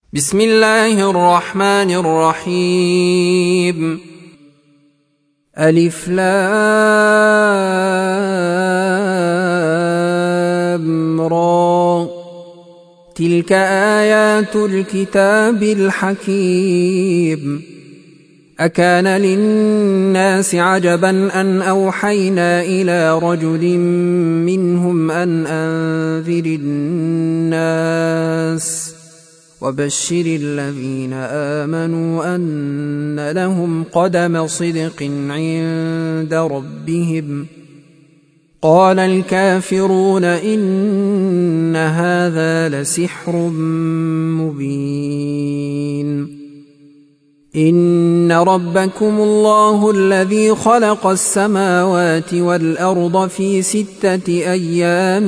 بسم الله الرحمن الرحيم. ألف لام را تلك آيات الكتاب الحكيم. أكان للناس عجبا أن أوحينا إلى رجل منهم أن أنذر الناس وبشر الذين آمنوا أن لهم قدم صدق عند ربهم. قال الكافرون إن هذا لسحر مبين. إن ربكم الله الذي خلق السماوات والأرض في 6 أيام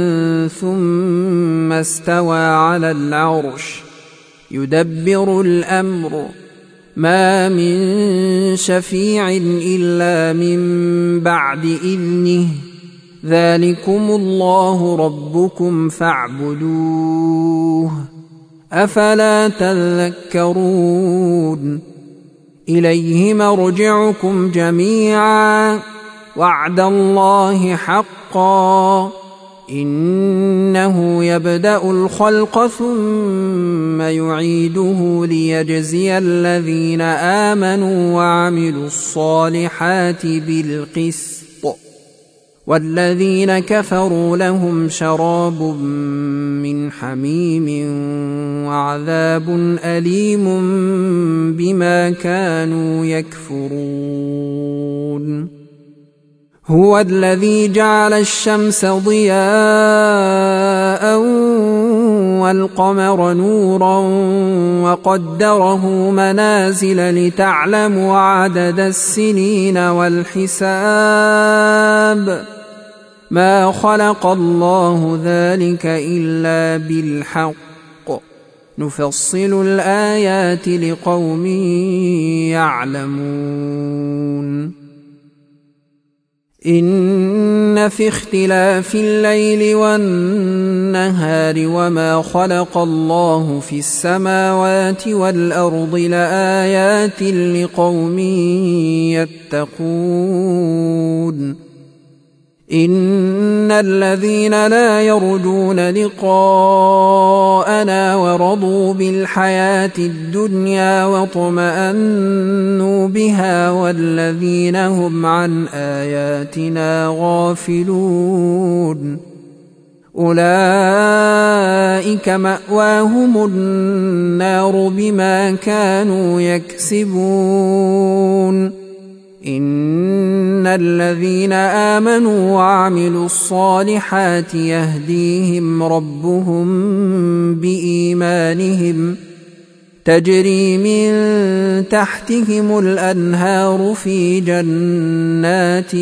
ثم استوى على العرش يدبر الأمر ما من شفيع إلا من بعد إذنه ذلكم الله ربكم فاعبدوه أفلا تذكرون. إليه مرجعكم جميعا وعد الله حقا إنه يبدأ الخلق ثم يعيده ليجزي الذين آمنوا وعملوا الصالحات بالقسط والذين كفروا لهم شراب من حميم وعذاب أليم بما كانوا يكفرون. هو الذي جعل الشمس ضياء والقمر نورا وقدره منازل لتعلموا عدد السنين والحساب ما خلق الله ذلك إلا بالحق نفصل الآيات لقوم يعلمون. إن في اختلاف الليل والنهار وما خلق الله في السماوات والأرض لآيات لقوم يتقون. إن الذين لا يرجون لقاءنا ورضوا بالحياة الدنيا واطمأنوا بها والذين هم عن آياتنا غافلون أولئك مأواهم النار بما كانوا يكسبون. إن الذين آمنوا وعملوا الصالحات يهديهم ربهم بإيمانهم تجري من تحتهم الأنهار في جنات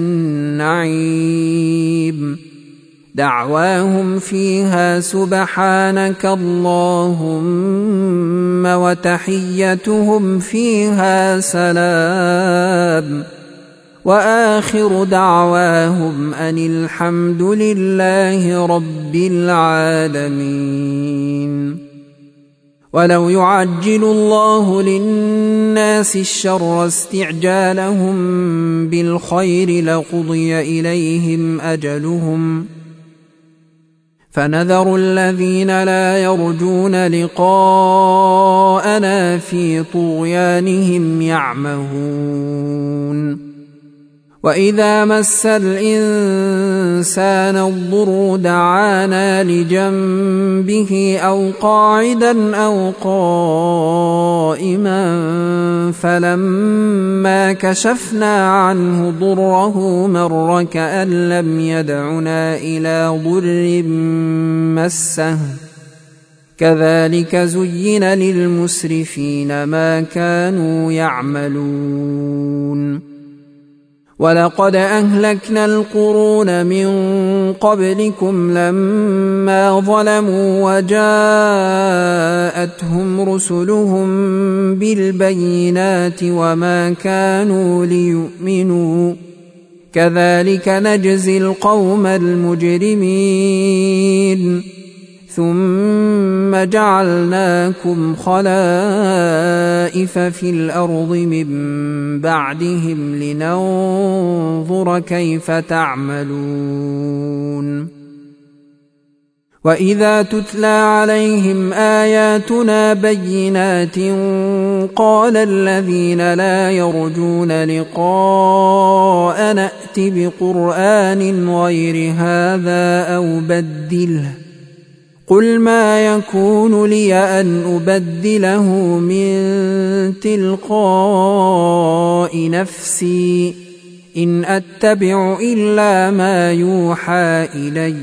النعيم دعواهم فيها سبحانك اللهم وتحيتهم فيها سلام وآخر دعواهم أن الحمد لله رب العالمين. ولو يعجل الله للناس الشر استعجالهم بالخير لقضي إليهم أجلهم فنذر الذين لا يرجون لقاءنا في طغيانهم يعمهون. وإذا مس الإنسان الضر دعانا لجنبه أو قاعدا أو قائما فلما كشفنا عنه ضره مر كأن لم يدعنا إلى ضر مسه كذلك زين للمسرفين ما كانوا يعملون. ولقد أهلكنا القرون من قبلكم لما ظلموا وجاءتهم رسلهم بالبينات وما كانوا ليؤمنوا كذلك نجزي القوم المجرمين ثم جعلناكم خلائف في الأرض من بعدهم لننظر كيف تعملون وإذا تتلى عليهم آياتنا بينات قال الذين لا يرجون لقاء نأت بقرآن غير هذا أو بدله قل ما يكون لي أن أبدله من تلقاء نفسي إن أتبع إلا ما يوحى إلي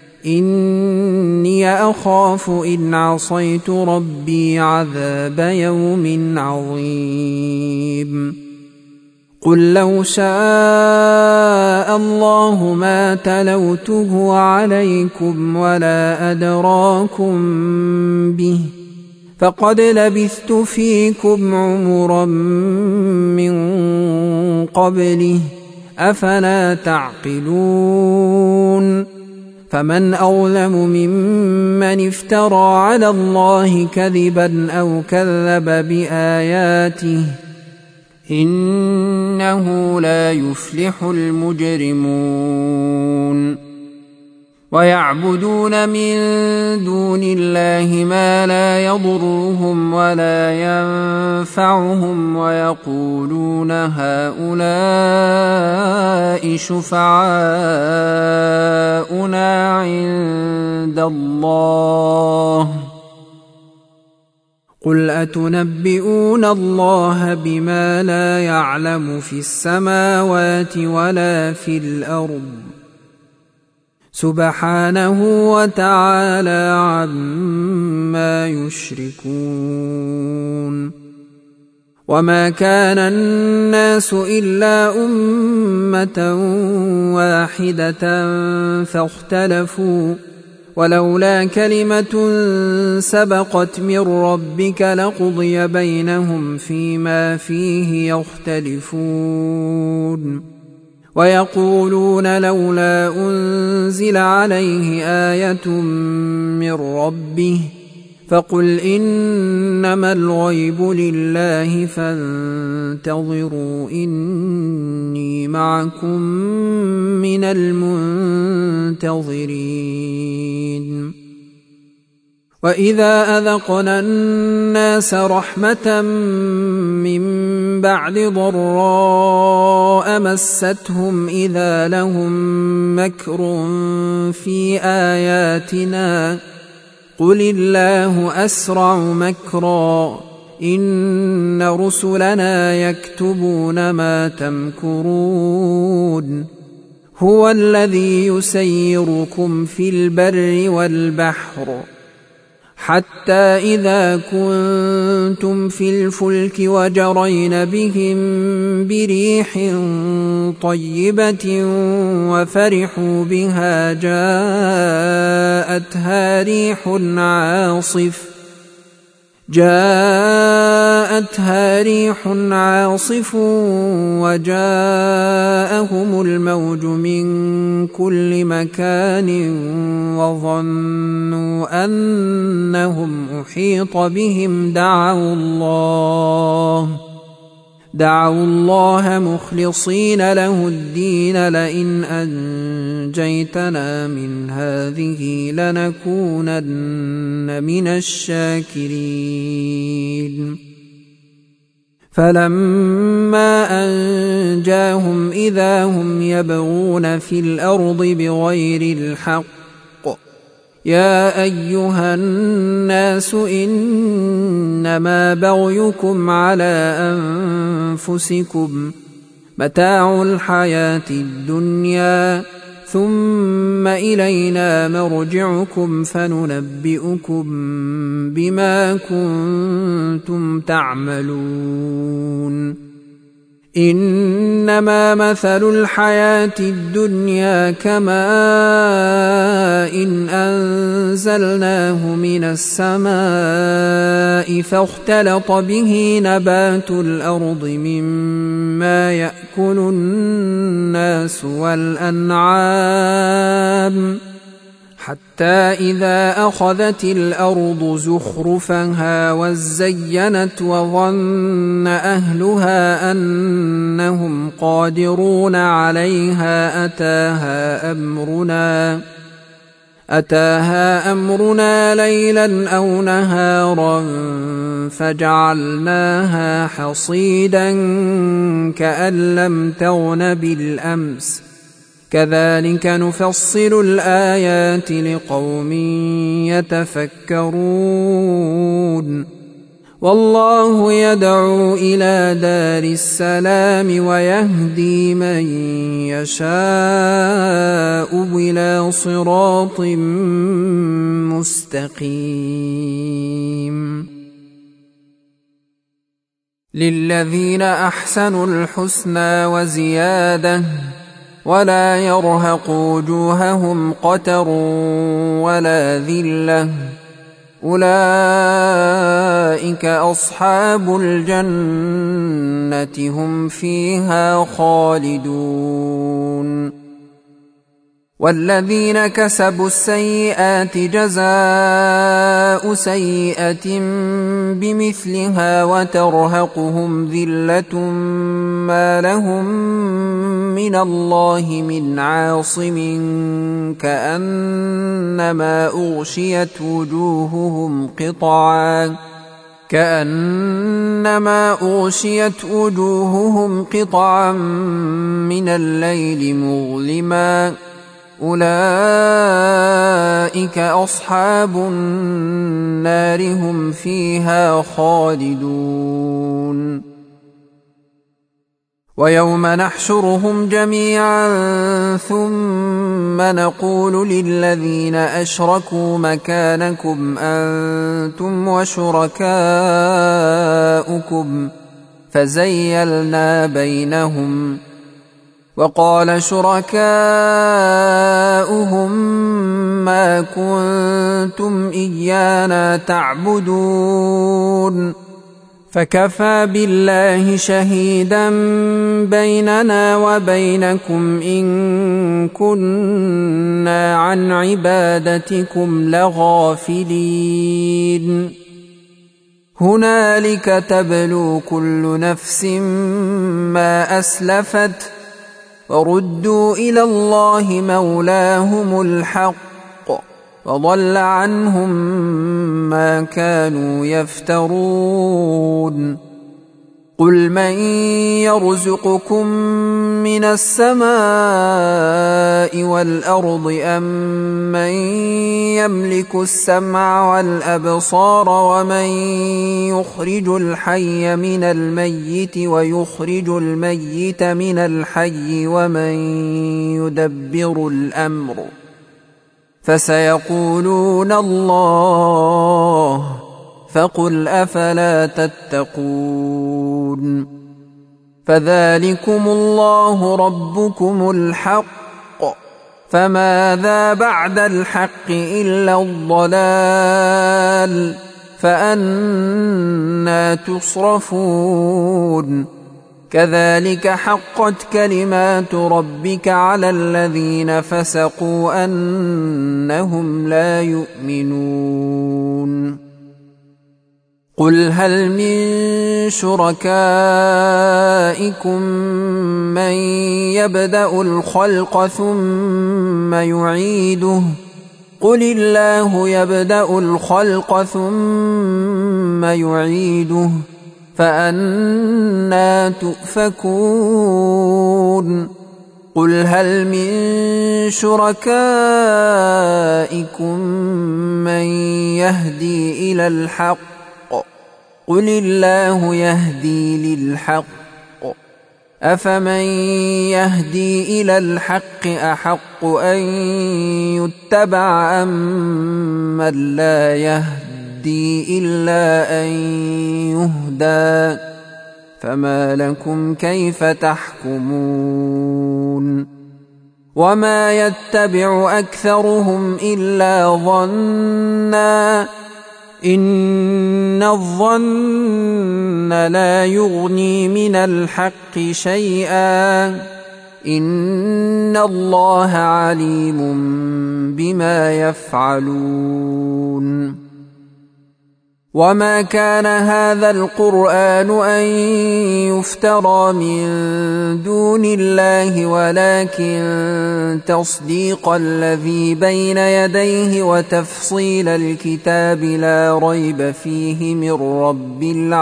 إني أخاف إن عصيت ربي عذاب يوم عظيم قل لو شاء الله ما تلوته عليكم ولا أدراكم به فقد لبثت فيكم عمرا من قبله أفلا تعقلون فمن أظلم ممن افترى على الله كذبا أو كذب بآياته إنه لا يفلح المجرمون ويعبدون من دون الله ما لا يضرهم ولا ينفعهم ويقولون هؤلاء شفعاؤنا عند الله قل أتنبئون الله بما لا يعلم في السماوات ولا في الأرض سبحانه وتعالى عما يشركون وما كان الناس إلا أمة واحدة فاختلفوا ولولا كلمة سبقت من ربك لقضي بينهم فيما فيه يختلفون ويقولون لولا أنزل عليه آية من ربه فقل إنما الغيب لله فانتظروا إني معكم من المنتظرين وإذا أذقنا الناس رحمة من بعد ضراء مستهم إذا لهم مكر في آياتنا قل الله أسرع مكرا إن رسلنا يكتبون ما تمكرون هو الذي يسيركم في البر والبحر حتى إذا كنتم في الفلك وجرين بهم بريح طيبة وفرحوا بها جاءتها ريح عاصف وجاءهم الموج من كل مكان وظنوا أنهم أحيط بهم دعوا الله مخلصين له الدين لئن أنجيتنا من هذه لنكونن من الشاكرين فلما أنجاهم إذا هم يبغون في الأرض بغير الحق يا أيها الناس إنما بغيكم على أنفسكم متاع الحياة الدنيا ثم إلينا مرجعكم فننبئكم بما كنتم تعملون إنما مثل الحياة الدنيا كماء إن أنزلناه من السماء فاختلط به نبات الأرض مما يأكل الناس والأنعام حتى إذا أخذت الأرض زخرفها وزينت وظن أهلها أنهم قادرون عليها أتاها أمرنا ليلا أو نهارا فجعلناها حصيدا كأن لم تغن بالأمس كذلك نفصل الآيات لقوم يتفكرون والله يدعو إلى دار السلام ويهدي من يشاء إلى صراط مستقيم للذين أحسنوا الحسنى وزيادة ولا يرهق وجوههم قتر ولا ذلة أولئك أصحاب الجنة هم فيها خالدون والذين كسبوا السيئات جزاء سيئة بمثلها وترهقهم ذلة ما لهم من الله من عاصم كأنما أغشيت وجوههم قطعا من الليل مظلما أولئك أصحاب النار هم فيها خالدون ويوم نحشرهم جميعا ثم نقول للذين أشركوا مكانكم أنتم وشركاؤكم فزيلنا بينهم وقال شركاؤهم ما كنتم إيانا تعبدون فكفى بالله شهيدا بيننا وبينكم إن كنا عن عبادتكم لغافلين هنالك تبلو كل نفس ما أسلفت وردوا إلى الله مولاهم الحق وضل عنهم ما كانوا يفترون قل من يرزقكم من السماء والأرض أم من يملك السمع والأبصار ومن يخرج الحي من الميت ويخرج الميت من الحي ومن يدبر الأمر فسيقولون الله فقل أفلا تتقون فذلكم الله ربكم الحق فماذا بعد الحق إلا الضلال فأنى تصرفون كذلك حقت كلمات ربك على الذين فسقوا أنهم لا يؤمنون قل هل من شركائكم من يبدأ الخلق ثم يعيده قل الله يبدأ الخلق ثم يعيده فأنى تؤفكون قل هل من شركائكم من يهدي إلى الحق قل الله يهدي للحق أفمن يهدي إلى الحق أحق أن يتبع أم من لا يهدي إلا أن يهدى فما لكم كيف تحكمون وما يتبع أكثرهم إلا ظنا إن الظن لا يغني من الحق شيئا إن الله عليم بما يفعلون. وما كان هذا القرآن أن يفترى من دون الله ولكن تصديق الذي بين يديه وتفصيل الكتاب لا ريب فيه من رب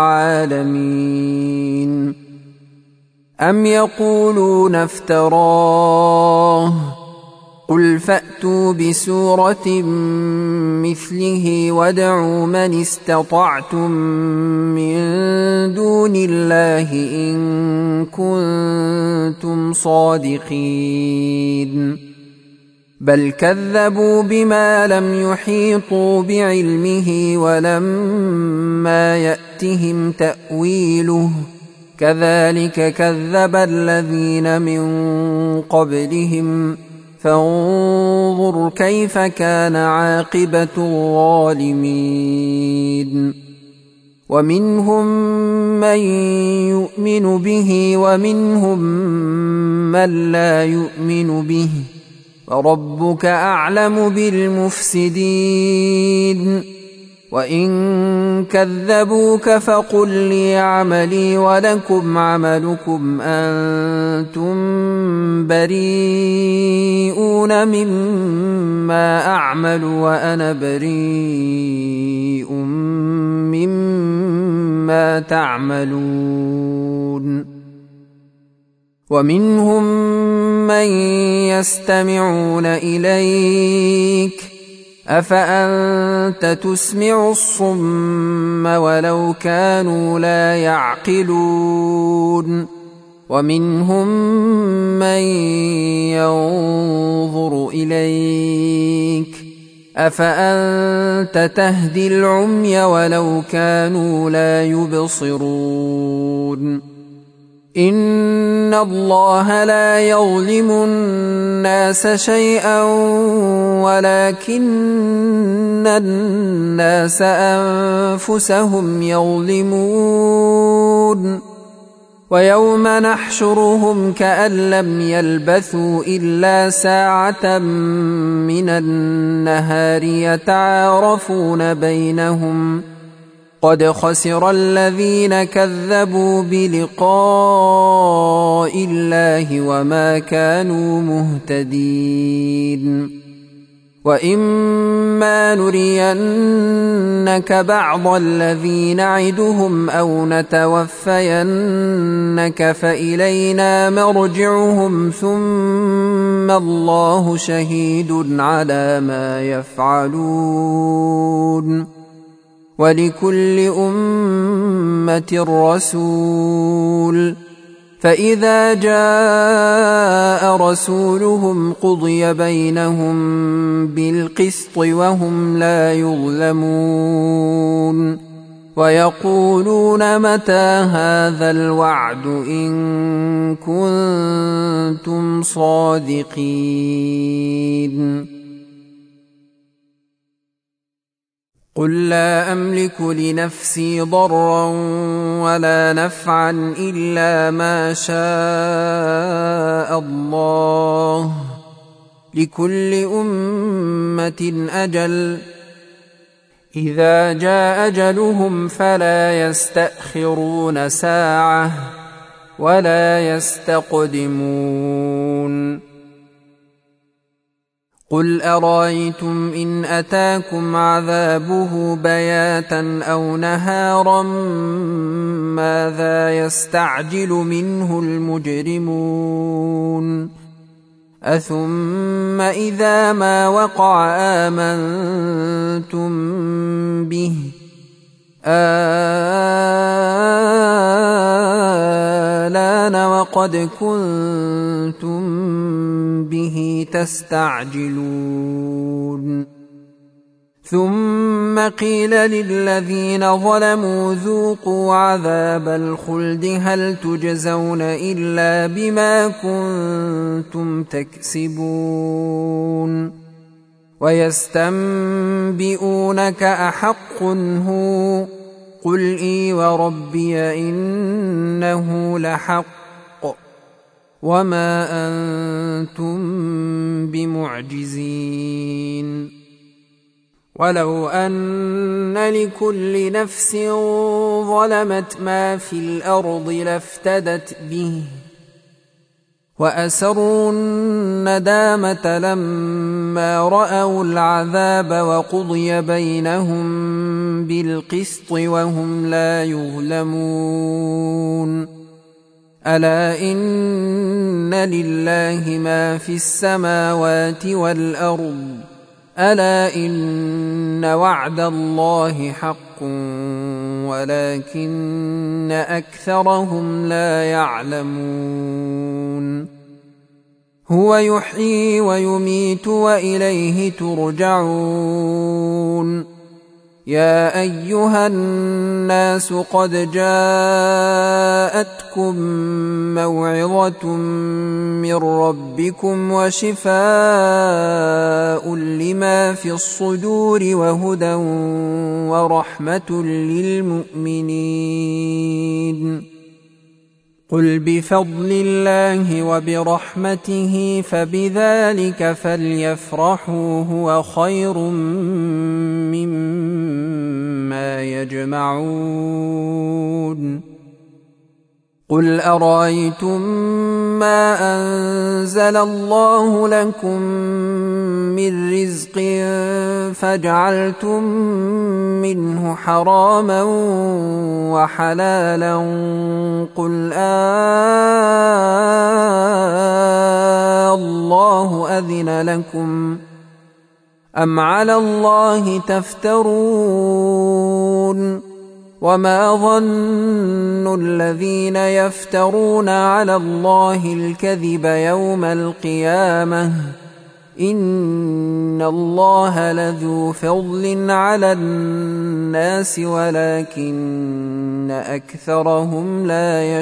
العالمين. أم يقولون افتراه قل فأتوا بسورة مثله وادعوا من استطعتم من دون الله إن كنتم صادقين. بل كذبوا بما لم يحيطوا بعلمه ولما يأتهم تأويله كذلك كذب الذين من قبلهم فانظر كيف كان عاقبة الظالمين. ومنهم من يؤمن به ومنهم من لا يؤمن به وربك أعلم بالمفسدين. وإن كذبوك فقل لي عملي ولكم عملكم أنتم بريئون مما أعمل وأنا بريء مما تعملون. ومنهم من يستمعون إليك أفأنت تسمع الصم ولو كانوا لا يعقلون. ومنهم من ينظر إليك أفأنت تهدي العمي ولو كانوا لا يبصرون. إن الله لا يظلم الناس شيئا ولكن الناس أنفسهم يظلمون. ويوم نحشرهم كأن لم يلبثوا إلا ساعة من النهار يتعارفون بينهم قد خسر الذين كذبوا بلقاء الله وما كانوا مهتدين. وإما نرينك بعض الذي نعدهم أو نتوفينك فإلينا مرجعهم ثم الله شهيد على ما يفعلون. ولكل أمة رسول فإذا جاء رسولهم قضي بينهم بالقسط وهم لا يظلمون. ويقولون متى هذا الوعد إن كنتم صادقين. قل لا أملك لنفسي ضرا ولا نفعا إلا ما شاء الله لكل أمة أجل إذا جاء أجلهم فلا يستأخرون ساعة ولا يستقدمون. قل أرأيتم إن أتاكم عذابه بياتا أو نهارا ماذا يستعجل منه المجرمون أثم إذا ما وقع آمنتم به آلان وقد كنتم به تستعجلون. ثم قيل للذين ظلموا ذوقوا عذاب الخلد هل تجزون إلا بما كنتم تكسبون. ويستنبئونك أحق هو قل إي وربي إنه لحق وما أنتم بمعجزين. ولو أن لكل نفس ظلمت ما في الأرض لافتدت به وأسروا الندامة لما رأوا العذاب وقضي بينهم بالقسط وهم لا يظلمون. ألا إن لله ما في السماوات والأرض ألا إن وعد الله حق ولكن أكثرهم لا يعلمون. هو يحيي ويميت وإليه ترجعون. يا أيها الناس قد جاءتكم موعظة من ربكم وشفاء لما في الصدور وهدى ورحمة للمؤمنين. قل بفضل الله وبرحمته فبذلك فليفرحوا هو خير مما يجمعون. قل أرأيتم ما أنزل الله لكم من رزق فجعلتم منه حراما وحلالا قل الله أذن لكم أم على الله تفترون. وما ظن الذين يفترون على الله الكذب يوم القيامة إن الله لذو فضل على الناس ولكن أكثرهم لا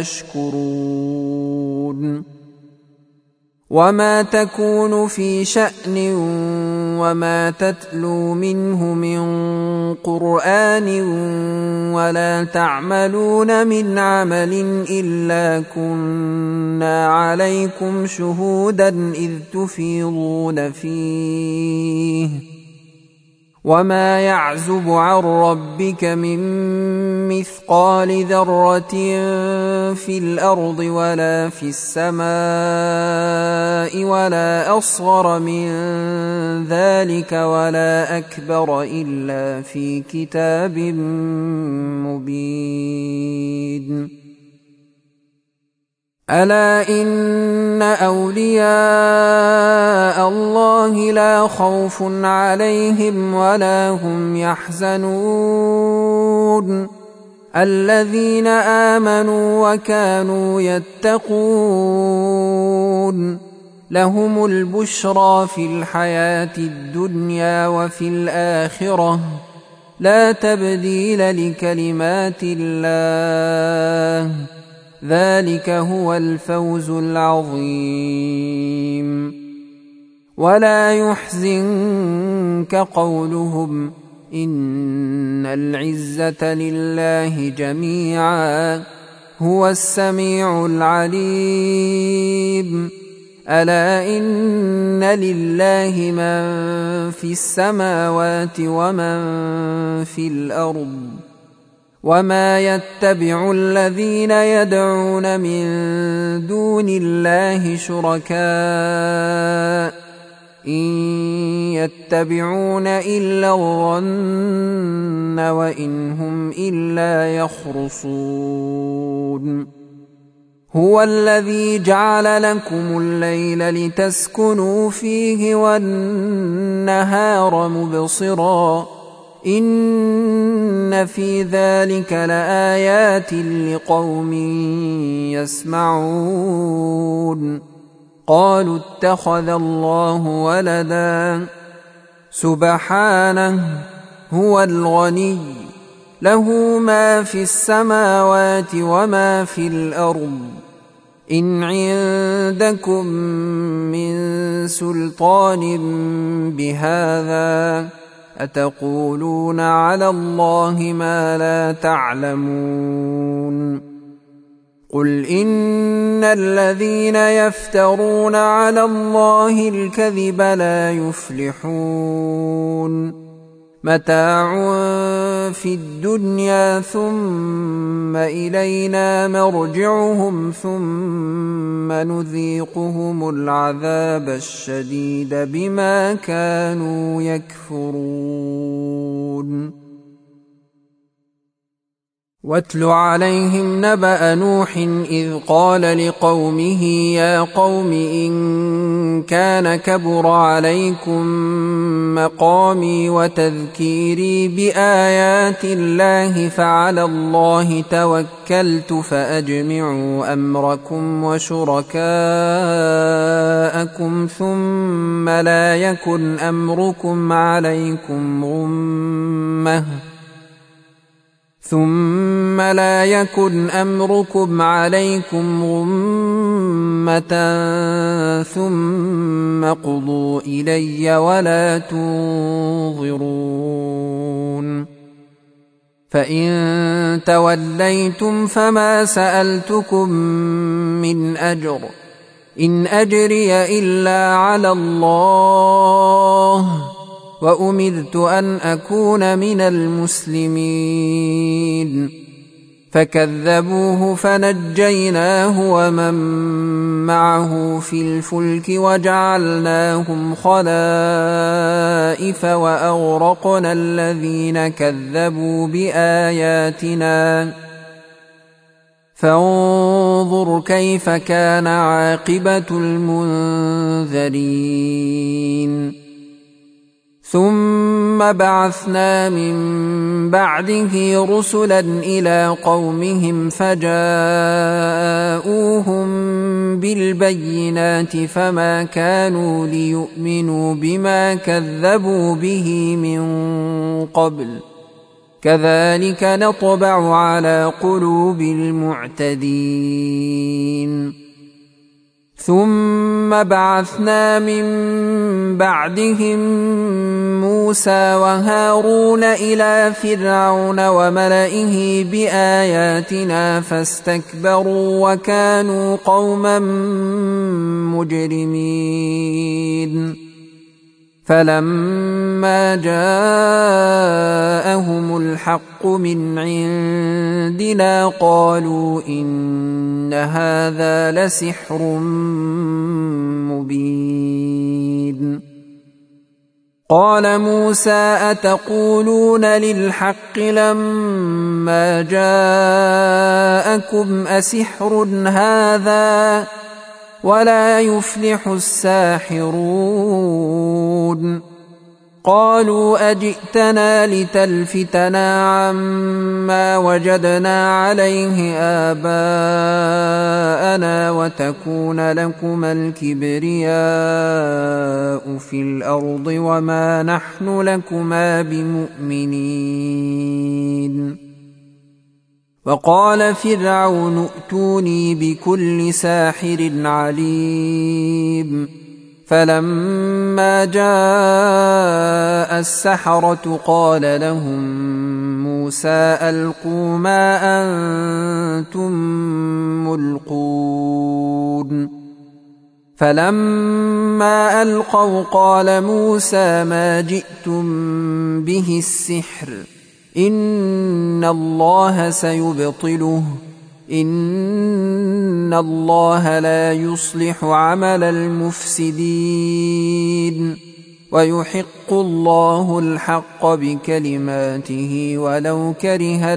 يشكرون. وما تكون في شأن وما تتلو منه من قرآن ولا تعملون من عمل إلا كنا عليكم شهودا إذ تفيضون فيه. وما يعزب عن ربك من مثقال ذرة في الأرض ولا في السماء ولا أصغر من ذلك ولا أكبر إلا في كتاب مبين. ألا إن أولياء الله لا خوف عليهم ولا هم يحزنون الذين آمنوا وكانوا يتقون. لهم البشرى في الحياة الدنيا وفي الآخرة لا تبديل لكلمات الله ذلك هو الفوز العظيم. ولا يحزنك قولهم إن العزة لله جميعا هو السميع العليم. ألا إن لله من في السماوات ومن في الأرض وما يتبع الذين يدعون من دون الله شركاء إن يتبعون إلا الظن وإن هم إلا يخرصون. هو الذي جعل لكم الليل لتسكنوا فيه والنهار مبصرا إن في ذلك لآيات لقوم يسمعون. قالوا اتخذ الله ولدا سبحانه هو الغني له ما في السماوات وما في الأرض إن عندكم من سلطان بهذا أتقولون على الله ما لا تعلمون. قل إن الذين يفترون على الله الكذب لا يفلحون متاع في الدنيا ثم إلينا مرجعهم ثم نذيقهم العذاب الشديد بما كانوا يكفرون واتل عليهم نبأ نوح إذ قال لقومه يا قوم إن كان كبر عليكم مقامي وتذكيري بآيات الله فعلى الله توكلت فأجمعوا أمركم وشركاءكم ثم لا يكن أمركم عليكم غمة ثم قضوا إلي ولا تنظرون فإن توليتم فما سألتكم من أجر إن أجري إلا على الله وأمرت أن أكون من المسلمين فكذبوه فنجيناه ومن معه في الفلك وجعلناهم خلائف وأغرقنا الذين كذبوا بآياتنا فانظر كيف كان عاقبة المنذرين ثم بعثنا من بعده رسلا إلى قومهم فجاءوهم بالبينات فما كانوا ليؤمنوا بما كذبوا به من قبل كذلك نطبع على قلوب المعتدين ثم بعثنا من بعدهم موسى وهارون إلى فرعون وملئه بآياتنا فاستكبروا وكانوا قوما مجرمين فلما جاءهم الحق من عندنا قالوا إن هذا لسحر مبين قال موسى أتقولون للحق لما جاءكم أسحر هذا ولا يفلح الساحرون قالوا أجئتنا لتلفتنا عما وجدنا عليه آباءنا وتكون لكما الكبرياء في الأرض وما نحن لكما بمؤمنين وقال فرعون ائتوني بكل ساحر عليم فلما جاء السحرة قال لهم موسى ألقوا ما أنتم ملقون فلما ألقوا قال موسى ما جئتم به السحر إن الله سيبطله إن الله لا يصلح عمل المفسدين ويحق الله الحق بكلماته ولو كره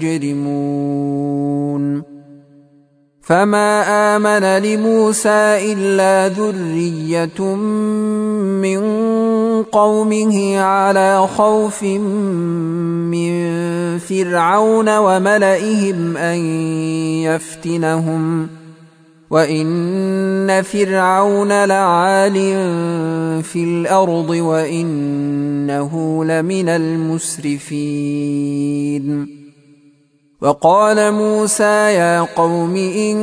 المجرمون فما آمن لموسى إلا ذرية من قومه على خوف من فرعون وملئهم أن يفتنهم وإن فرعون لعال في الأرض وإنه لمن المسرفين وقال موسى يا قوم إن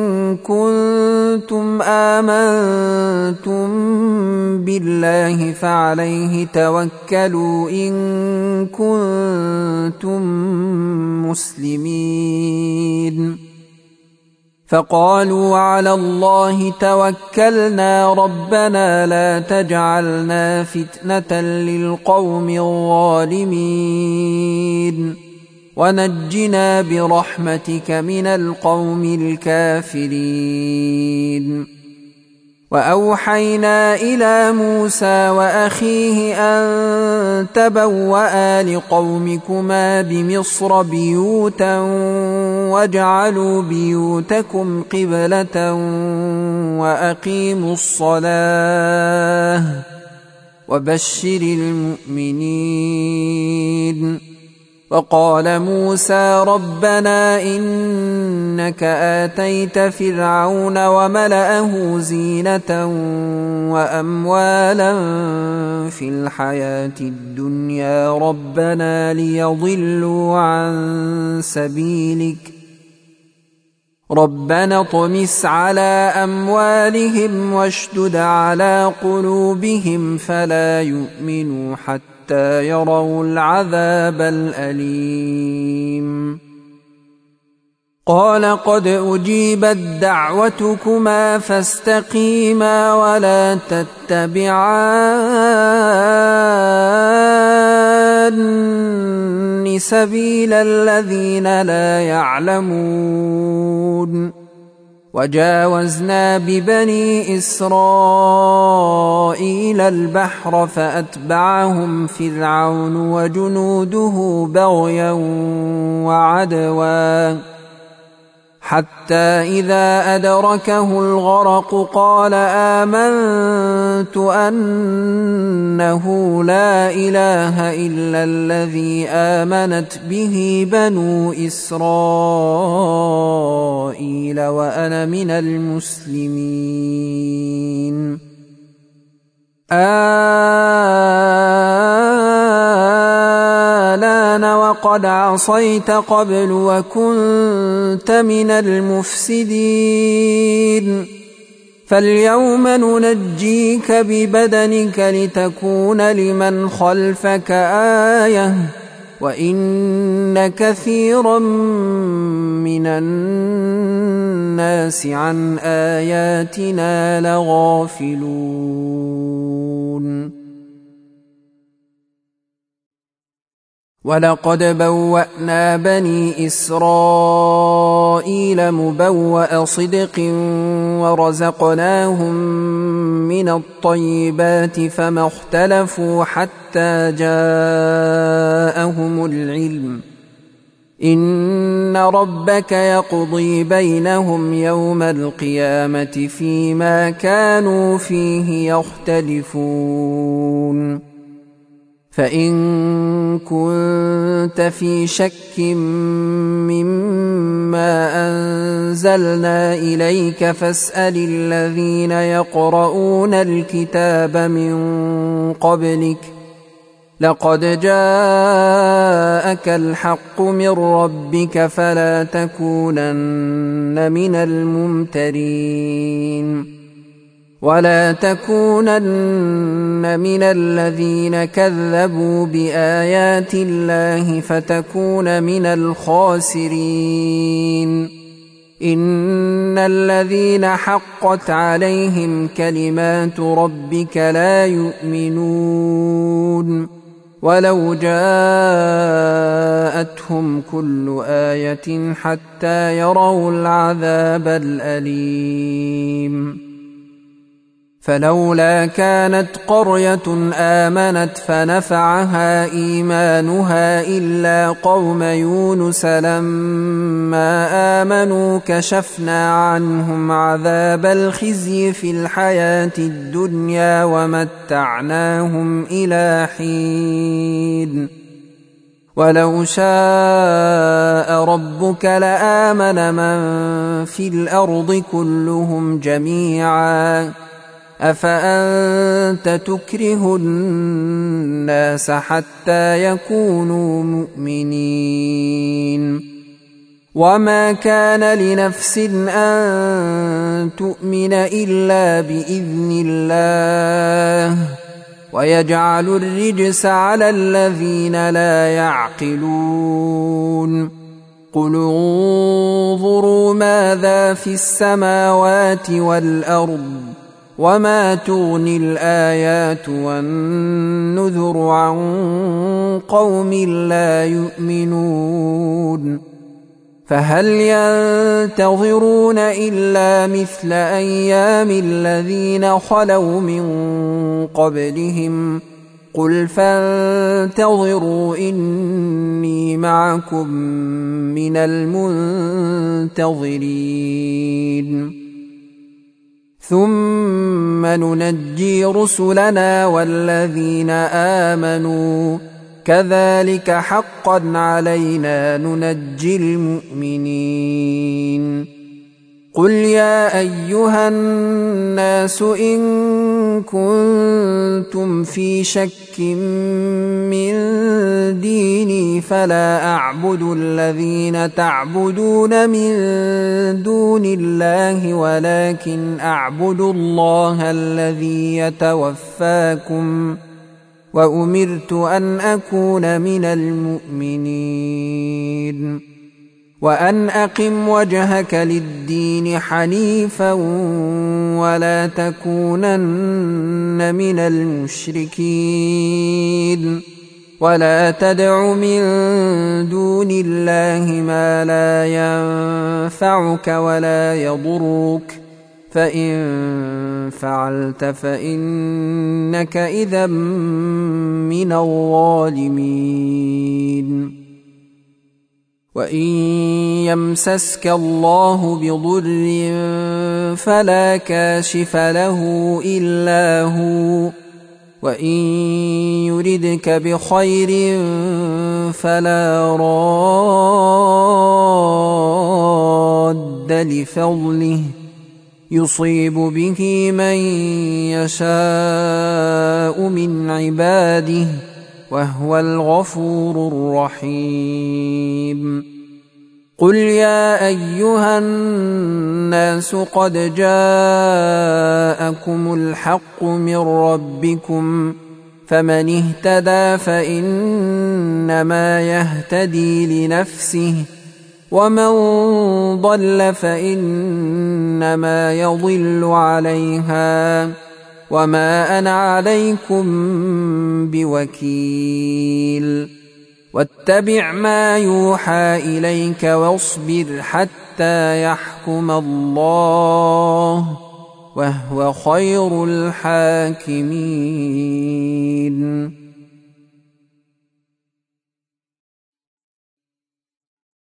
كنتم آمنتم بالله فعليه توكلوا إن كنتم مسلمين فقالوا على الله توكلنا ربنا لا تجعلنا فتنة للقوم الظالمين ونجنا برحمتك من القوم الكافرين. وأوحينا إلى موسى وأخيه أن تبوأ لقومكما بمصر بيوتا واجعلوا بيوتكم قبلة وأقيموا الصلاة وبشر المؤمنين. وقال موسى ربنا إنك آتيت فرعون وملأه زينة وأموالا في الحياة الدنيا ربنا ليضلوا عن سبيلك ربنا اطمس على أموالهم واشدد على قلوبهم فلا يؤمنوا حتى يروا العذاب الأليم. قال قد أجيبت دعوتكما فاستقيما ولا تتبعان سبيل الذين لا يعلمون. وجاوزنا ببني إسرائيل البحر فأتبعهم فرعون وجنوده بغيا وعدوا حتى إذا أدركه الغرق قال آمنت أنه لا إله إلا الذي آمنت به بنو إسرائيل وأنا من المسلمين. الآن وقد عصيت قبل وكنت من المفسدين فاليوم ننجيك ببدنك لتكون لمن خلفك آية وإن كثيرا من الناس عن آياتنا لغافلون. ولقد بوأنا بني إسرائيل مبوأ صدق ورزقناهم من الطيبات فما اختلفوا حتى جاءهم العلم إن ربك يقضي بينهم يوم القيامة فيما كانوا فيه يختلفون. فإن كنت في شك مما أنزلنا إليك فاسأل الذين يقرؤون الكتاب من قبلك لقد جاءك الحق من ربك فلا تكونن من الممترين ولا تكونن من الذين كذبوا بآيات الله فتكون من الخاسرين. إن الذين حقت عليهم كلمات ربك لا يؤمنون ولو جاءتهم كل آية حتى يروا العذاب الأليم. فلولا كانت قرية آمنت فنفعها إيمانها إلا قوم يونس لما آمنوا كشفنا عنهم عذاب الخزي في الحياة الدنيا ومتعناهم إلى حين ولو شاء ربك لآمن من في الأرض كلهم جميعا أفأنت تكره الناس حتى يكونوا مؤمنين وما كان لنفس أن تؤمن إلا بإذن الله ويجعل الرجس على الذين لا يعقلون قل انظروا ماذا في السماوات والأرض وما تغني الآيات والنذر عن قوم لا يؤمنون فهل ينتظرون إلا مثل أيام الذين خلوا من قبلهم قل فانتظروا إني معكم من المنتظرين ثم ننجي رسلنا والذين آمنوا كذلك حقا علينا ننجي المؤمنين قل يا أيها الناس إن كنتم في شك من ديني فلا أعبد الذين تعبدون من دون الله ولكن أعبد الله الذي يتوفاكم وأمرت أن أكون من المؤمنين وأن أقم وجهك للدين حنيفا ولا تكونن من المشركين ولا تدع من دون الله ما لا ينفعك ولا يضرك فإن فعلت فإنك إذا من الظالمين وإن يمسسك الله بضر فلا كاشف له إلا هو وإن يردك بخير فلا راد لفضله يصيب به من يشاء من عباده وهو الغفور الرحيم قل يا أيها الناس قد جاءكم الحق من ربكم فمن اهتدى فإنما يهتدي لنفسه ومن ضل فإنما يضل عليها وما أنا عليكم بوكيل واتبع ما يوحى إليك واصبر حتى يحكم الله وهو خير الحاكمين